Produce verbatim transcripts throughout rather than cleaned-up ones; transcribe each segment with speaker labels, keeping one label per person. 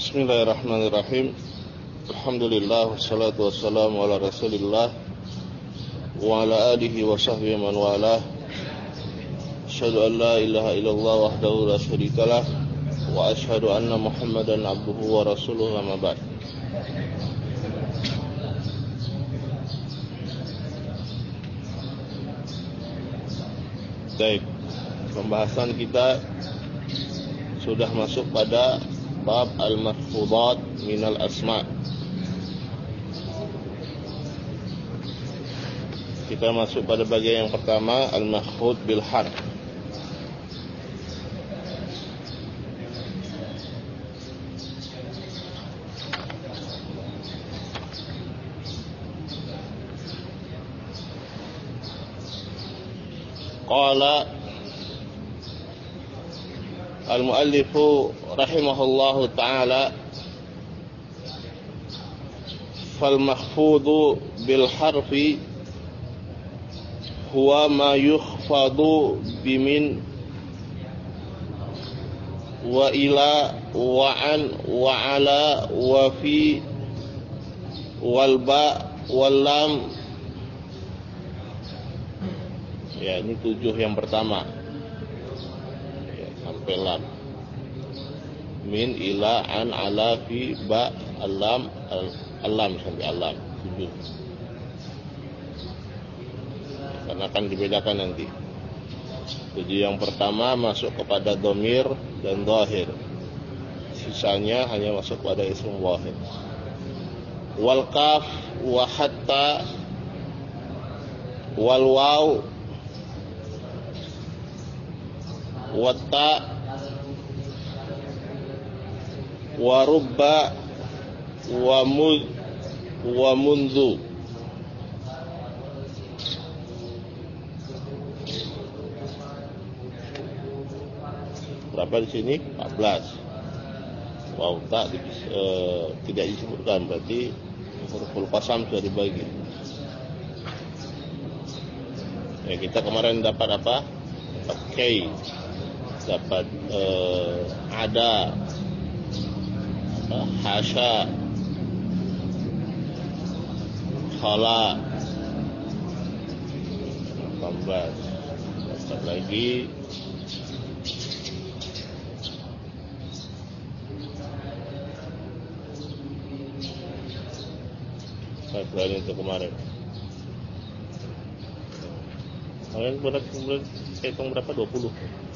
Speaker 1: Bismillahirrahmanirrahim. Alhamdulillah wassalatu wassalamu ala Rasulillah wa ala alihi wa sahbihi man walah. Asyhadu an la ilaha illallah wahdahu la syarikalah wa asyhadu anna Muhammadan abduhu wa rasuluhu, amma ba'd. Baik, pembahasan kita sudah masuk pada bab al-mahfudat minal asma. Kita masuk pada bagian yang pertama, al-mahfud bil harf. Qala al-muallifu rahimahullahu ta'ala, fal mahfudu bil harfi huwa ma yukhfadu bimin wa ila wa an wa ala wa fi wal ba wal lam. Ya, ini tujuh yang pertama ya, sampai lam. Min, ila, an, ala, fi, ba, alam, alam sampai alam, tujuh. Karena akan dibedakan nanti. Jadi yang pertama masuk kepada dhamir dan dhahir. Sisanya hanya masuk pada ism wahid. Wal kaf wa hatta wal waw wa ta wa rubba wa muz wa munzu. Berapa di sini? empat belas. Wow, tak eh, tidak disebutkan, berarti huruf qasam sudah dibagi. Ya, kita kemarin dapat apa? Dapat kay, dapat eh, ada, hasya, khala, delapan belas. Dapat lagi selain itu kemarin. Kalian berat kemudian hitung berapa? dua puluh.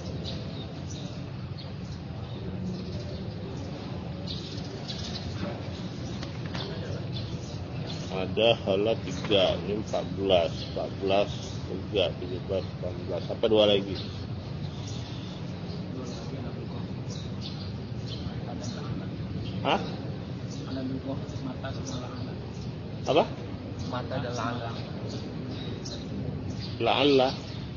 Speaker 1: Ada halat tiga, ini empat belas, empat belas, tiga, tujuh belas, delapan belas, sampai dua lagi. Hah? Apa?
Speaker 2: Mata dan la'alla.
Speaker 1: La'alla.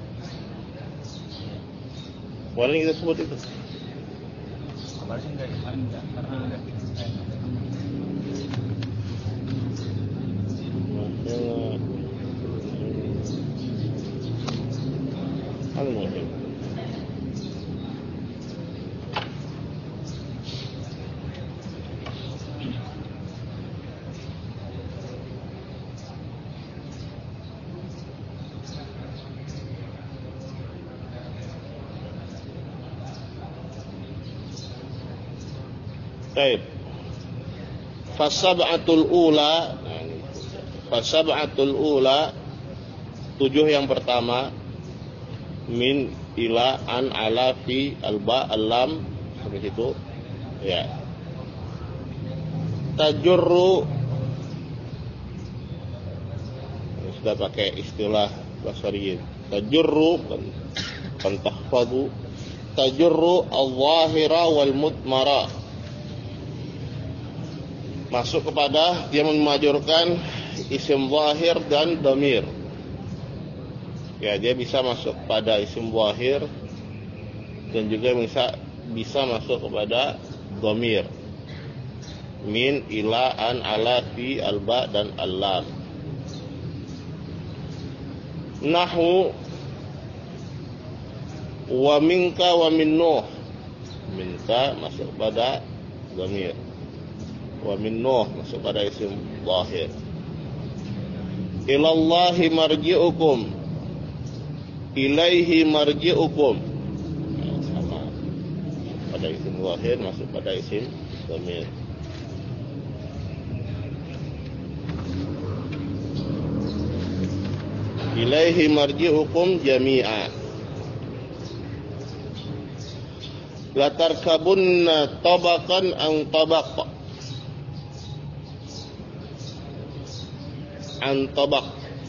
Speaker 1: Boleh kita sebut itu?
Speaker 2: Kemarin sih enggak, kemarin enggak, karena enggak.
Speaker 1: Al-muhim. Baik. Fasab'atul ula, fasab'atul ula, tujuh yang pertama, min, ila, an, ala, fi, alba, alam, sampai situ. Ya. Tajurru, sudah pakai istilah basariyin. Tajurru, bukan tahfadu. Tajurru al-zahira wal mutmara. Masuk kepada dia memajurkan isim zahir dan dhamir. Ya, dia bisa masuk pada isim zahir dan juga bisa bisa masuk kepada dhamir. Min, ila, an, ala, fi, alba dan alam. Nahwu wa minka wa min Nuh. Minka masuk pada dhamir. Wa min Nuh masuk pada isim zahir. Ilallahi marji'ukum, ilaihi marji'ukum, sama pada isim zahir masuk pada isim dhamir. Ilaihi marji'ukum jami'a. Latarkabunna tabaqan an tabaq. An tabaq.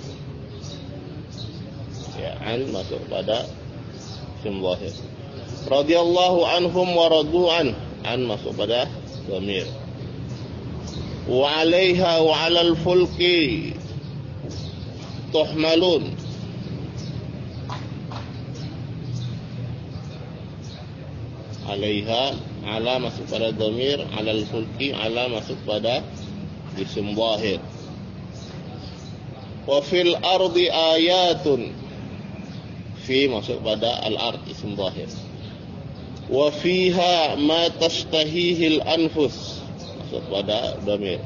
Speaker 1: Ya, an masuk pada isim zahir. Radhiyallahu anhum wa radu an. An masuk pada dhamir. Wa 'alaiha wa 'alal fulki tuhmalun. Alaiha, ala masuk pada dhamir, alal fulki, ala masuk pada isim zahir. Wa fil ardi ayatun, fi masuk pada al-ard isim zahir. Wa fiha ma tashtahihil anfus masuk pada dhamir.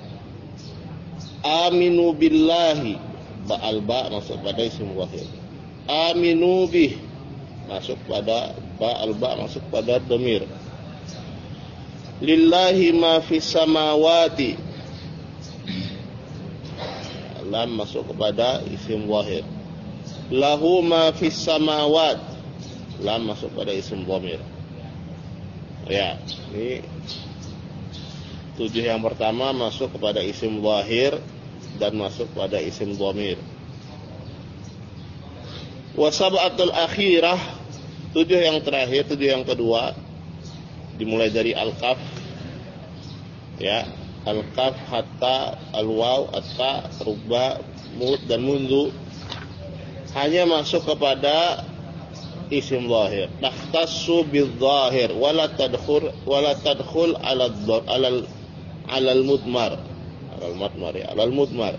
Speaker 1: Aminu billahi, ba'al ba masuk pada isim zahir. Aminu bih masuk pada ba'al ba masuk pada dhamir. Lillahi ma fis samawati, lam masuk kepada isim zahir. Lahu ma fis samawat, lam masuk pada isim dhamir. Ya, ini tujuh yang pertama masuk kepada isim zahir dan masuk pada isim dhamir. Wa sab'atul akhirah, tujuh yang terakhir, tujuh yang kedua dimulai dari al-kaf, ya, al-kaf, hatta, al-waw, atta, rubba, mud dan mundu hanya masuk kepada isim zahir. Takhtassu bil-zahir wala tadkhul wala tadkhul ala ala ala al-mudmar. Al-mudmar ya, al-mudmar.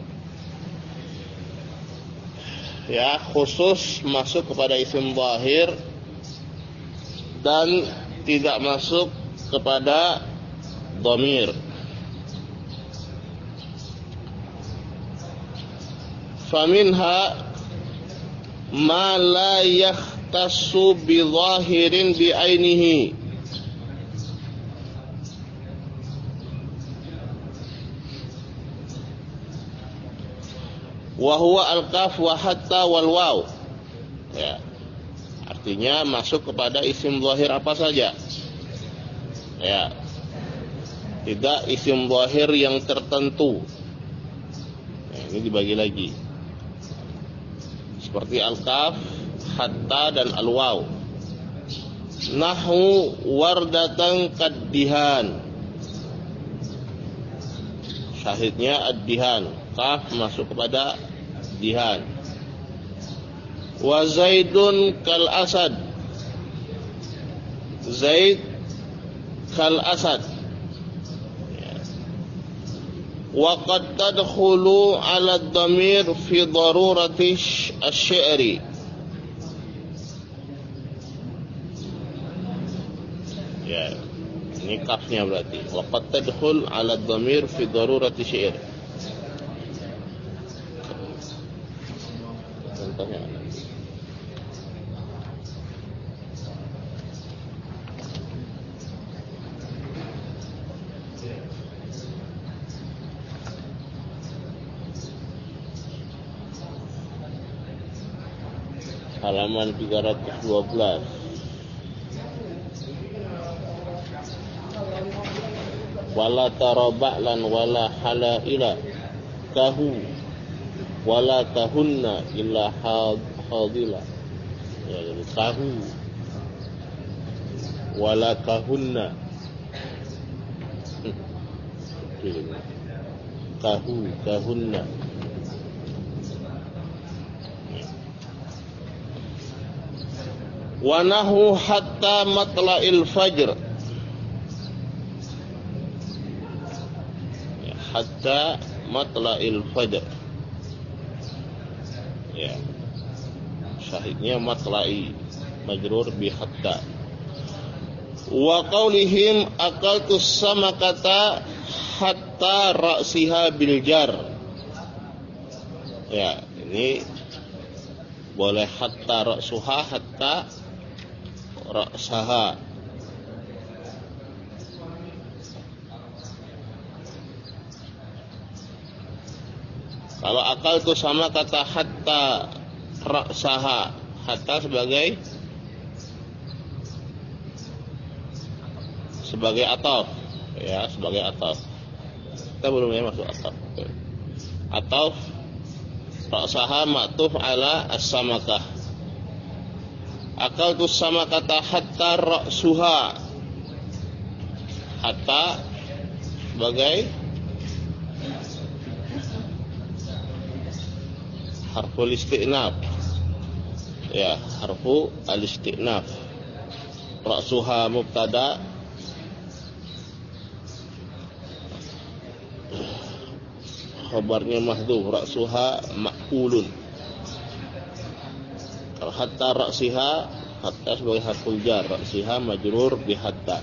Speaker 1: Ya, khusus masuk kepada isim zahir dan tidak masuk kepada dhamir. Faminha ma la yakhtassu bi zahirin bi ainihi, wa huwa al-kaf wa hatta wal waw. Ya, artinya masuk kepada isim zahir apa saja. Ya, tidak isim zahir yang tertentu. Ya, ini dibagi lagi. Seperti al-kaf, hatta dan al-waw. Nahu wardatan kaddihan. Syahidnya ad-dihan. Kaf masuk kepada dihan. Wa zaidun kal asad, zaid kal asad. Wa qad tadkhulu ala ad-dhamir fi darurati asy-syi'ri. Ya, ini kafnya berarti. Wa qad tadkhul ala ad-dhamir fi darurati asy-syi'ri. Contohnya halaman tiga ratus dua belas. Wala taraba'lan wala halaila kahu wala tahunna illa hadila. Ya, jadi kahu wala kahunna. Kahu kahunna. Wa nahu hatta matla'il fajr. Ya, hatta matla'il fajr. Ya, syahidnya matla'i, majrur bi hatta. Wa qaulihim aqaltus samakata hatta ra'siha bil jar. Ya, ini boleh hatta ra'suha, hatta ra'saha. Kalau akal itu sama kata hatta ra'saha, hatta sebagai sebagai ataf, ya, sebagai ataf. Kita belum ya masuk ataf. Ataf ra'saha ma'tuf ala as-samakah. Akal itu sama kata hatta ra'suha, hatta sebagai harful isti'naf, ya, harfu al-isti'naf. Ra'suha mubtada, khabarnya mahdhuf, ra'suha ma'kulun. Kalau hatta ra'siha, hatta sebagai harful jar, ra'siha majrur bi hatta.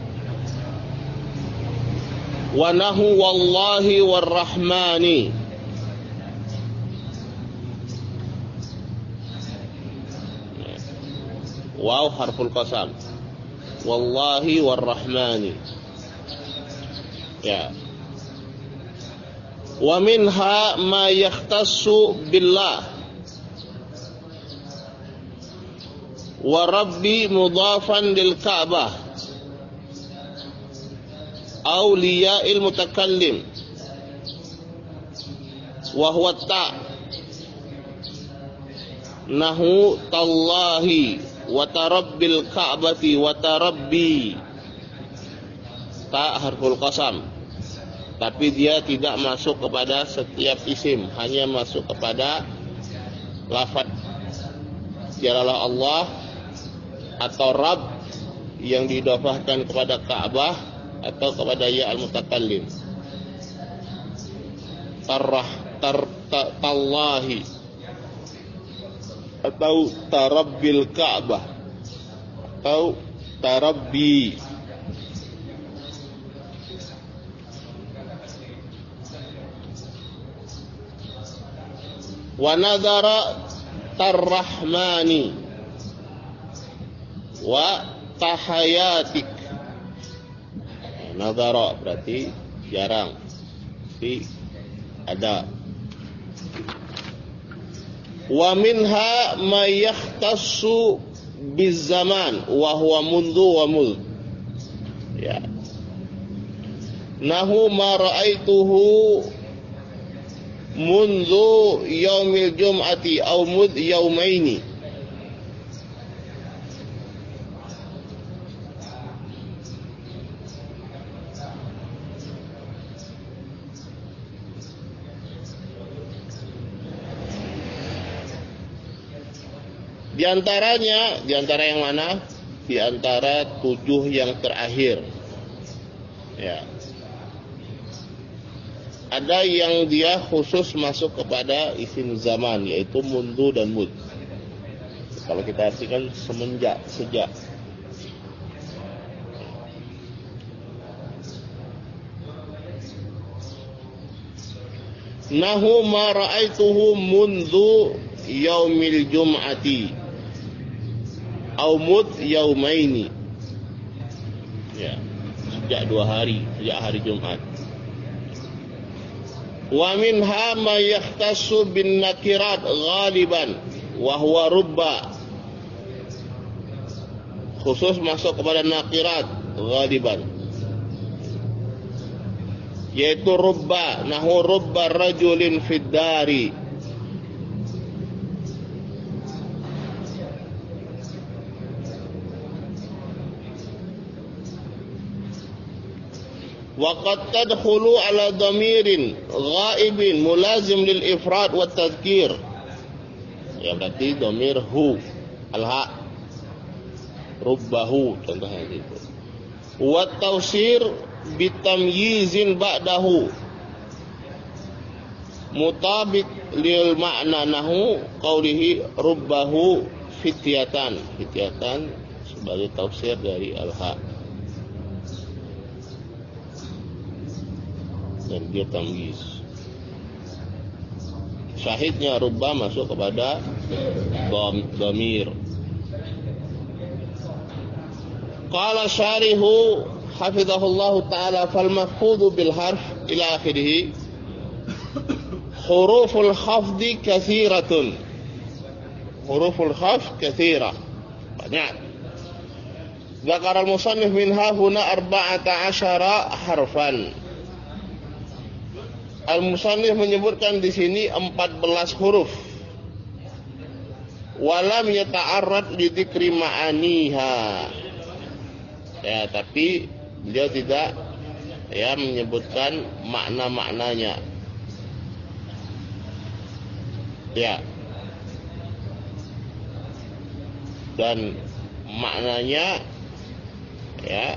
Speaker 1: Wa nahu wallahi warrahmani. Waw harful qasam. Wallahi warrahmani. Ya. Wa minha ma yakhtassu billah. Wa rabbi mudhafan lil Ka'bah. Aw liya'il mutakallim. Wa huwa ta. Nahu tallahi wa tarabbil ka'bati wa tarabbi. Ta harful qasam, tapi dia tidak masuk kepada setiap isim, hanya masuk kepada lafaz jalalah Allah atau Rabb yang diidhafahkan kepada Ka'bah atau kepada ya al-mutakallim. Tarrah tar, ta, tallahi atau tarabbil Ka'bah atau tarabbi. Wa nadhara tarrahmani wa tahayatik. Nadhara berarti jarang, tapi ada. Wa minha ma yakhtassu bizaman wa huwa mundu wa mul. Ya. Nahu ma ra'aituhu mundu yaumil jum'ati aw mud yaumaini. Di antaranya, di antara yang mana? Di antara tujuh yang terakhir. Ya. Ada yang dia khusus masuk kepada isim zaman, yaitu mundu dan mud. Kalau kita artikan semenjak, sejak. Nahu ma ra'aituhu mundu yaumil jum'ati au mud yaumaini. Ya, sejak dua hari, sejak hari Jumat. Wa minha ma yahtassu bin nakirat ghaliban wa huwa rubba. Khusus masuk kepada nakirat ghaliban, yaitu rubba. Nahu rubba rajulin fid dari. Waqad tadkhulu ala dhamirin ghaibin mulazim lil ifrad wa tadhkir. Ya, berarti dhamir hu, al-ha, rubbahu contohnya gitu. Wa tawsir bitamyizin ba'dahu mutabik lil ma'na nahu qawlihi rubbahu fityatan. Fityatan sebagai tafsir dari al-ha. dan dia tamyiz. Syahidnya rubba masuk kepada dhamir. Qala syarihu hafizahullahu ta'ala fal mafhudhu bil harf ila akhirih huruful khafdi kathiratun. Huruful khafd kathira, banyak. Dzakara al-musannif minha huna arba'ata asyara harfan. Al-musannif menyebutkan di sini empat belas huruf. Walam yata'arrad li dzikri ma'aniha. Ya, tapi beliau tidak ya menyebutkan makna-maknanya. Ya. Dan maknanya ya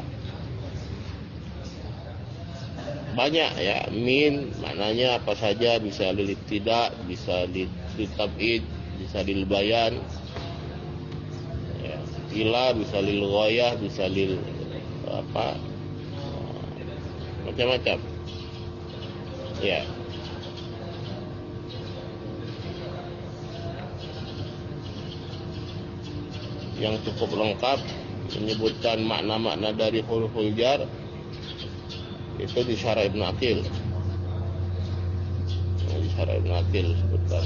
Speaker 1: banyak ya. Min maknanya apa saja, bisa lil tidak, bisa lil tab'id, bisa lil bayan ya. Ila bisa lil ghayah, bisa lil apa macam-macam ya. Yang cukup lengkap menyebutkan makna-makna dari huruful jar itu di Syarah Ibnu Aqil. Di Syarah Ibnu Aqil sebutkan.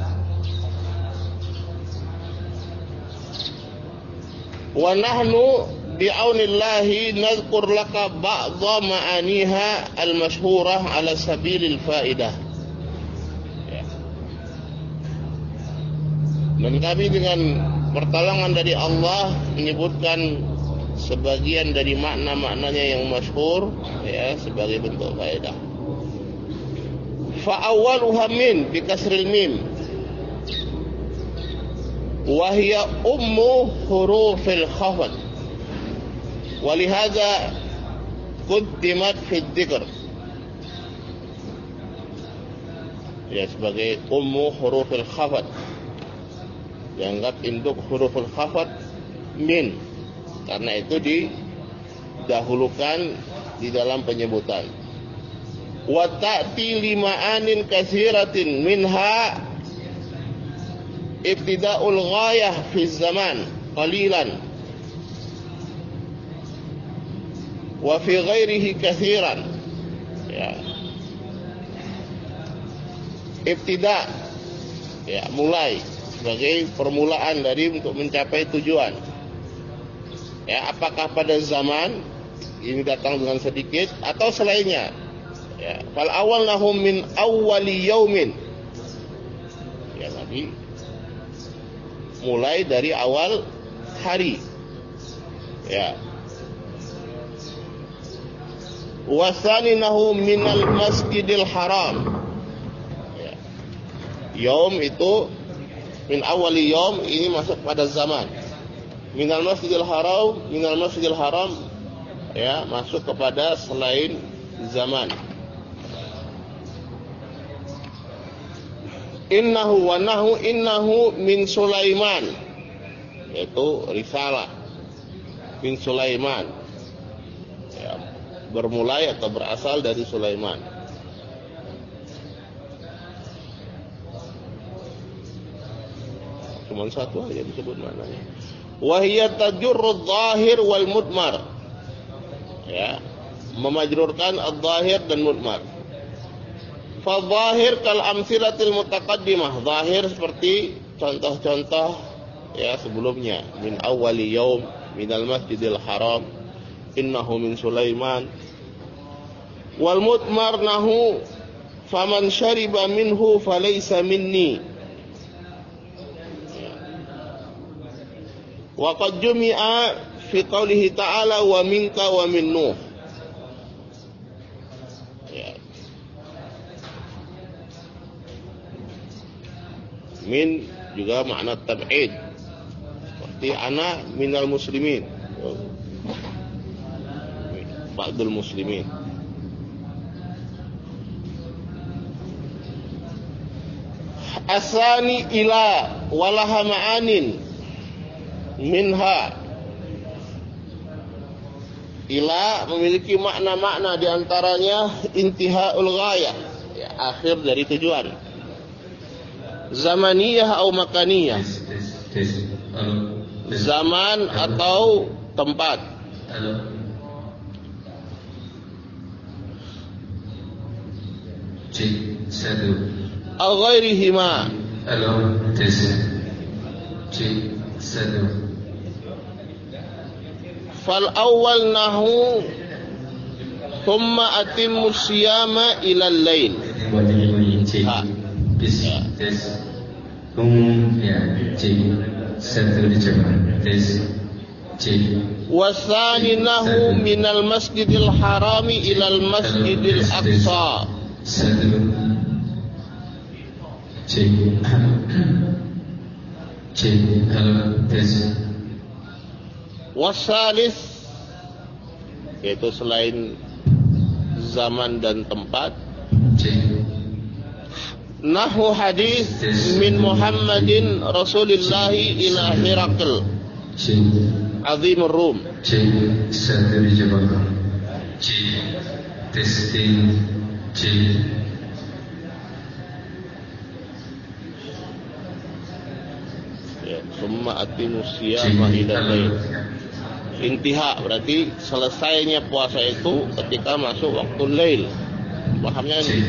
Speaker 1: Wa nahnu bi'aunillahi nadhkur laka ba'dha ma'aniha al-mashhurah ala sabilil faidah. Ya. Dan kami dengan pertolongan dari Allah menyebutkan sebagian dari makna-maknanya yang masyhur ya sebagai bentuk faedah. Fa awwaluha min bi kasril mim wa hiya ummu hurufil khafd. Wa lihadza quddimat fi dzikr. Ya, sebagai ummu hurufil khafd, dianggap induk huruful khafd min, karena itu didahulukan di dalam penyebutan. Wa ta'ti lima'anin katsiratin minha ibtida'ul ghayah fi zaman qalilan wa fi ghairihi katsiran ya. Ibtida ya, mulai, sebagai permulaan dari untuk mencapai tujuan. Ya, apakah pada zaman ini datang dengan sedikit atau selainnya? Ya, fal awal nahum min awwali yaumin. Ya, tadi mulai dari awal hari. Ya. Wasani nahum minal masjidil haram. Ya. Yaum itu min awali yaum, ini masuk pada zaman. Minal masjidil haram, minal masjidil haram ya, masuk kepada selain zaman. Innahu wa nahu innahu min Sulaiman, yaitu risalah min Sulaiman ya, bermulai atau berasal dari Sulaiman. Cuma satu aja disebut maknanya. Wahiyat tajurrud zahir wal mudmar. Ya, memajrurkan al-zahir dan mudmar. Fa zahir kal amsilatil mutaqaddimah. Zahir seperti contoh-contoh ya sebelumnya. Min awwali yaum minal masjidil haram innahu min Sulaiman. Wal mudmar nahu faman syariba minhu falaysa minni. Wa qad jumi'a fi qoulihi ta'ala wa minka wa min Nuh. Ya. Min juga makna tab'id. Seperti ana minal muslimin. Ba'dul muslimin. Asani ila walaha ma'anin minha Ila memiliki makna-makna diantaranya intihaul ghayah, ya, akhir dari tujuan. Zamaniyah atau makaniyah, zaman atau tempat. Al ghairihima, fal awal nahu thumma atimmu siyama ila al-lail. Ha. Ya. Wasani nahu minal masjidil harami ilal masjidil aqsa. Wasalis, yaitu selain zaman dan tempat, nahu hadis min Muhammadin Rasulillahi ila Hirakl azimur Rum. Ya, summa atimu siyama ila lail. Intiha berarti selesainya puasa itu ketika masuk waktu lail. Pahamnya ini.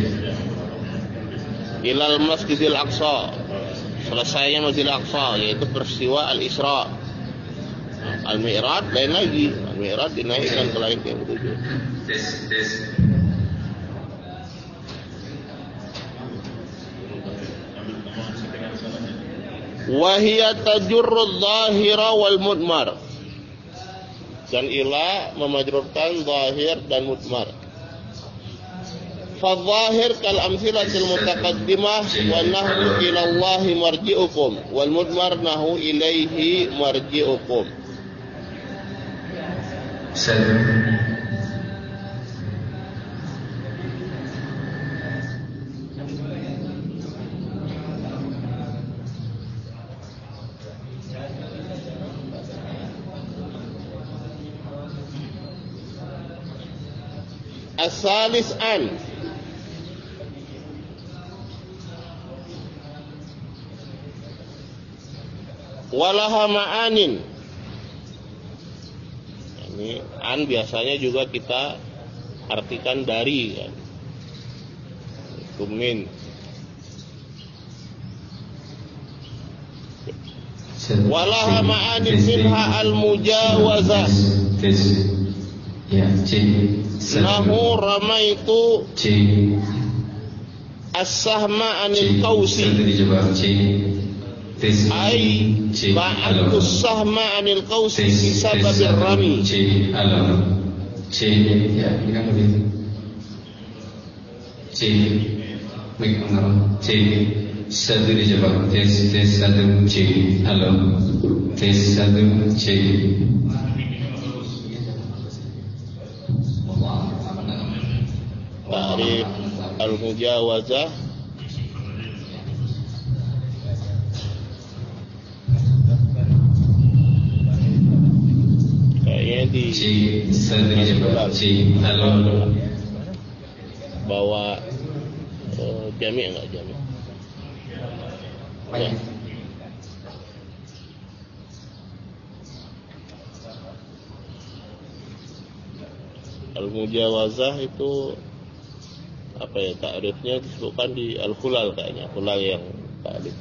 Speaker 1: Ilal Masjidil Aqsa, selesainya Masjidil Aqsa, yaitu peristiwa Al-Isra. Al-Mi'raj lain lagi. Al-Mi'raj dinaikkan ke langit yang ketujuh. Wahia tajurrud zahira wal mudmar, dan ila memajrurkan zahir dan mudmar. Fadzahir kal amsilatil mutaqaddimah wa nahwu ila Allah marji'ukum wal mudmar nahu ilaihi marji'ukum. As-salis an, walaha ma'anin. Ini an biasanya juga kita artikan dari, kan. Kumin. Walaha ma'anin minha al-mujawazah. Nahu ramaitu as-sahma anil qausi, ay ba'atu as-sahma anil qausi bisababir rami. Ya, ini kan lebih C mik mengarang C satu dijawab tes tes satu C halo tes satu C. Ta'rif al-mujawazah kayaknya di bawa uh, jami' enggak jami'? Ya. Al-mujawazah itu apa ya, takrifnya disebutkan di al-khulal, kayaknya khulal yang takrif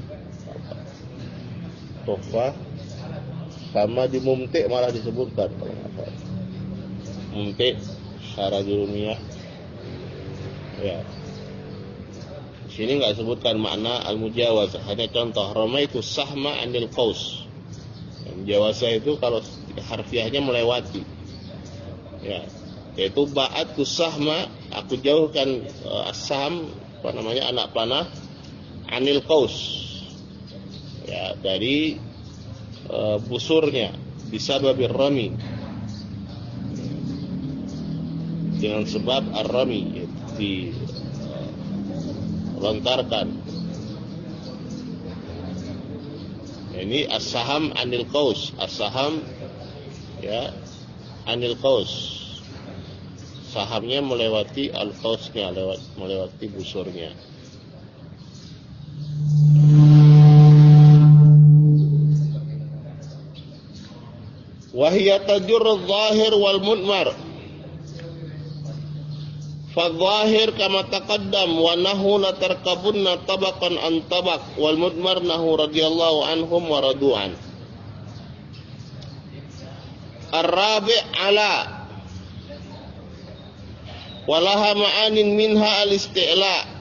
Speaker 1: tofa, sama di mumti' malah disebutkan kalau nggak salah. Mumti' secara dunia ya, di sini nggak disebutkan makna al-mujawazah, hanya contoh ramaitu sahma anil qaus. Mujawazah itu kalau harfiahnya melewati ya, yaitu ba'atu sahma, aku jauhkan uh, as-sahm, apa namanya, anak panah, anil qaus, ya, dari uh, busurnya, bisa babir rami, dengan sebab ar-rami, dilontarkan. Ini as-saham anil qaus, as-saham ya anil qaus. sahamnya melewati al-qausnya, lewat melewati busurnya. Wa hiya tajurru adh-dhahir wal mudmar. Fadh-dhahir kama taqaddam wa nahu la tarkabunna tabaqan an tabaq wal mudmar nahu radhiyallahu anhum wa radu'an. Ar-rabi' ala walaha ma'anin minha al-isti'la.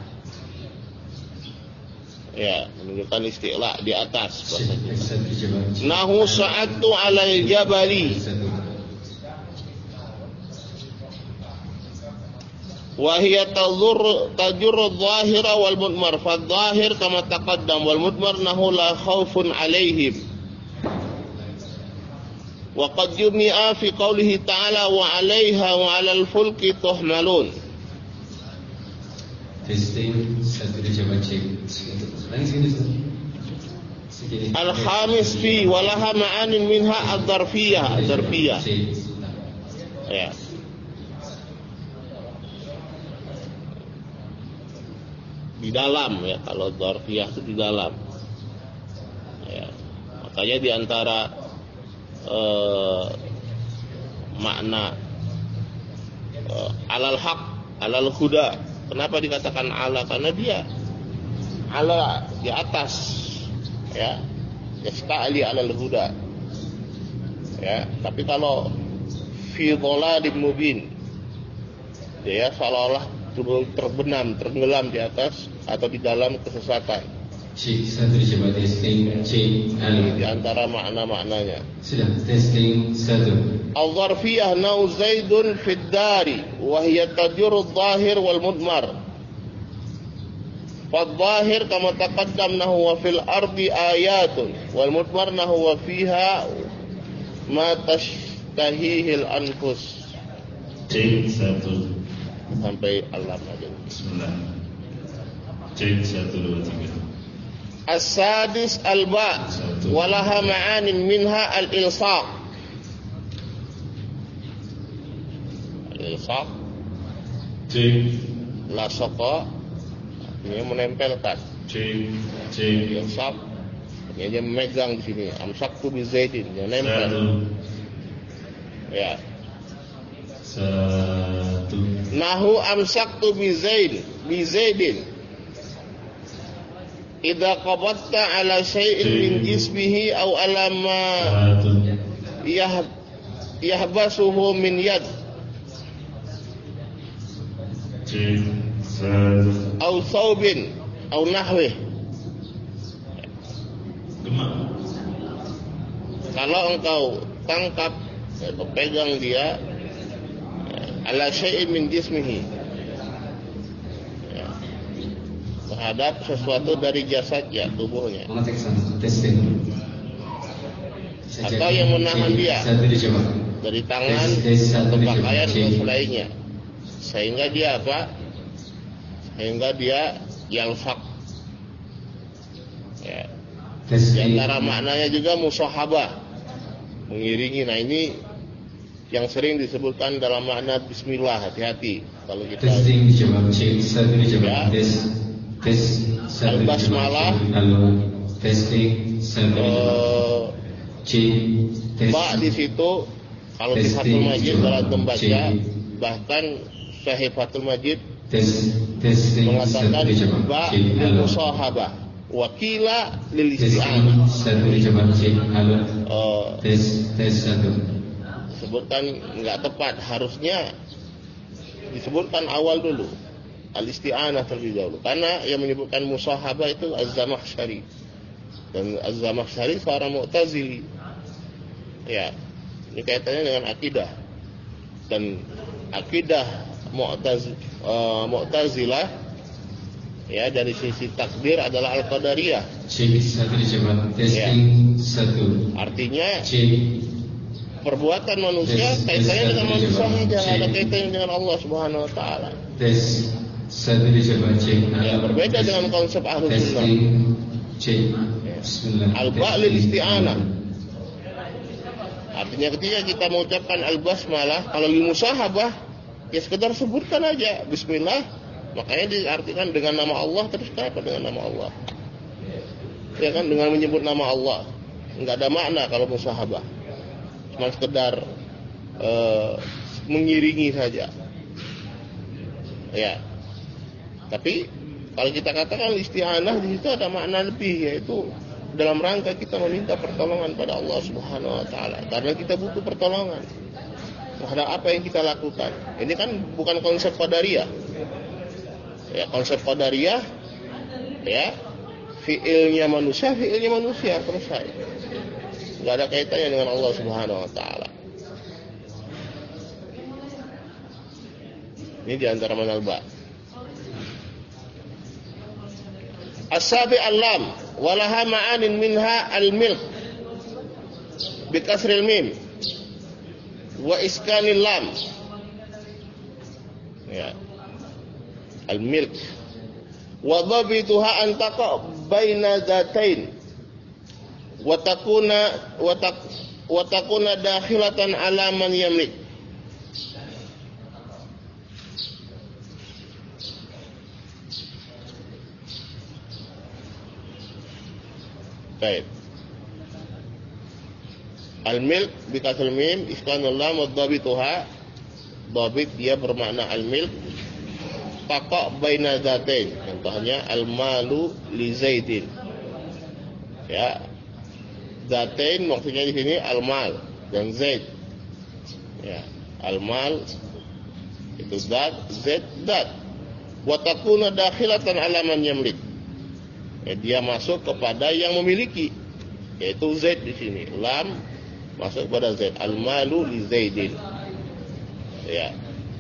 Speaker 1: Ya, menunjukkan isti'la di atas. Nahu sa'atu 'alal jabali wa hiya tadhur tajurru adh-dhahira wal mudmar fadh-dhahir kama taqaddam wal mudmar nahu la khaufun 'alaihim. Wa qad jumi'a fi qawlihi ta'ala wa 'alaiha wa 'alal fulki tuhmalun.
Speaker 3: Testing satu dia coba cek.
Speaker 1: Al-khamis fi walaha ma'anin minha ad-darfiyah, ad-darfiyah. Ya. Di dalam ya, kalau darfiyah itu di dalam. Ya. Makanya di antara eh, makna eh, alal haq, alal huda. Kenapa dikatakan ala? Karena dia ala di atas, ya, yasta'li alal huda, ya. Tapi kalau fi dhalalin mubin, dia seolah-olah terbenam, tenggelam di atas atau di dalam kesesatan.
Speaker 3: Cik, satu coba testing, cik, anu.
Speaker 1: Di antara makna-maknanya.
Speaker 3: Sudah, testing, satu.
Speaker 1: Al-dharfiyah nau zaidun fid dari wa hiya tajurru adh-dhahir wal mudmar. Fadh-dhahir kama taqaddamnahu wa fil ardi ayatun wal mudmar nahu wa fiha ma tashtahihi al-anfus.
Speaker 4: Cek satu.
Speaker 1: Sampai alam aja.
Speaker 4: Bismillah. Cek satu dua tiga.
Speaker 1: As-sadis al-ba walaha ma'anin minha al-ilsaq. Al-ilsaq
Speaker 4: Cek.
Speaker 1: Lasaqa ini menempelkan.
Speaker 4: Cek. Cek.
Speaker 1: Ilsaq ini dia memegang di sini. Amsaktu bi zaidin, dia nempel.
Speaker 4: Satu.
Speaker 1: Ya.
Speaker 4: Satu.
Speaker 1: Nahu amsaktu bi zaid bi zaidin. Idza qabatta ala syai'in min jismihi aw ala ma yah yahbasuhu min yad aw thawbin aw nahwih. Kalau engkau tangkap atau pegang dia ala syai'in min jismihi, terhadap sesuatu dari jasadnya, tubuhnya, atau yang menahan dia dari tangan atau pakaian atau selainnya, sehingga dia apa? Sehingga dia yalfaq. Ya. Di antara maknanya juga musahabah, mengiringi. Nah ini yang sering disebutkan dalam makna bismillah, hati-hati kalau kita ya.
Speaker 3: Tes
Speaker 1: al-basmalah,
Speaker 3: testing,
Speaker 1: uh, ba di situ kalau di Fathul Majid dalam membaca, bahkan Syekh Fathul Majid mengatakan ba lil musahabah, wakila lil isti'anah. Uh, sebutkan enggak tepat, harusnya disebutkan awal dulu. Al-isti'anah terlebih dahulu, karena yang menyebutkan musahabah itu Az-Zamakhsyari, dan Az-Zamakhsyari seorang Mu'tazili. Ya, ini kaitannya dengan akidah, dan akidah Mu'taz, uh, Mu'tazilah ya dari sisi takdir adalah Al-Qadariyah. Ya. Artinya perbuatan manusia kaitannya dengan manusia saja, ada kaitannya dengan Allah Subhanahu wa taala. Ya, berbeda dengan konsep Ahlus Sunnah. Al-ba' lil isti'anah. Artinya ketika kita mengucapkan al-basmalah, kalau lil musahabah Ya sekedar sebutkan aja Bismillah, makanya diartikan dengan nama Allah. Terus kenapa dengan nama Allah? Ya kan, dengan menyebut nama Allah. Enggak ada makna kalau musahabah, cuma sekedar uh, mengiringi saja. Ya. Tapi kalau kita katakan isti'anah, di situ ada makna lebih, yaitu dalam rangka kita meminta pertolongan pada Allah Subhanahu wa taala, karena kita butuh pertolongan terhadap apa yang kita lakukan. Ini kan bukan konsep qadariyah. Ya, konsep qadariyah ya, fiilnya manusia, fiilnya manusia, selesai. Enggak ada kaitannya dengan Allah Subhanahu wa taala. Ini di antara manalba. As-sabi al-lam walaha ma'anin minha al-milk bi kasril mim wa iskanil lam. Ya. Al-milk wa dhabituha an taqa baina dhatain wa takuna wa tak wa takuna dakhilatan ala man yamlik. Baik. Al-milk bi kasril mim iskanul lam wa dhabituha. Dhabit dia bermakna al-milk. Taqa baina dhatain. Contohnya al-malu li Zaidin. Ya. Dhatain maksudnya di sini al-mal dan Zaid. Ya, al-mal itu dat, Zaid dat. Wa takuna dakhilatan ala man yamlik. Ya, dia masuk kepada yang memiliki, yaitu Zaid di sini. Lam masuk kepada Zaid. Al-malu li Zaidin. Ya.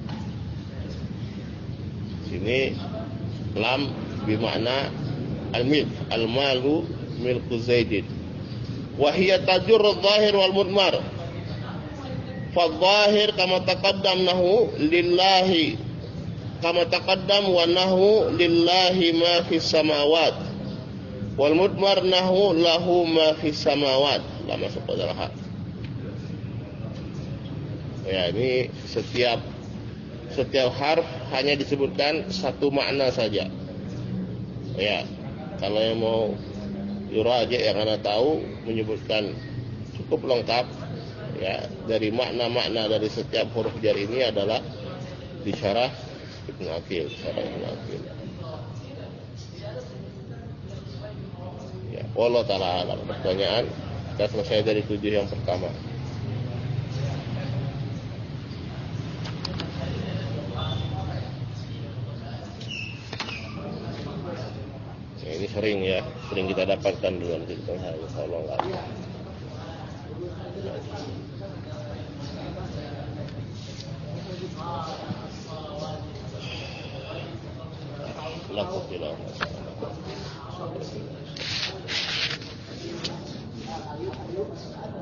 Speaker 1: Sini lam bermakna al-milk. Al-malu milku Zaidin. Wa hiya tajurru adh-dhahir wal mudmar. Fadh-dhahir kama taqaddam nahu lillahi kama taqaddam wa nahu lillahi ma fis samawat. Wal mudmar nahu lahu ma fis samawat. La masuk pada hak. Ya, ini setiap setiap harf hanya disebutkan satu makna saja. Ya, kalau yang mau yuraja yang anda tahu menyebutkan cukup lengkap ya dari makna-makna dari setiap huruf jar ini adalah di syarah Ibnu Aqil, syarah Ibnu Aqil. Ya, wallahu taala alam. Pertanyaan kita selesai dari tujuh yang pertama. Ya, ini sering ya, sering kita dapatkan dulu nanti kita insyaallah enggak. Lakukan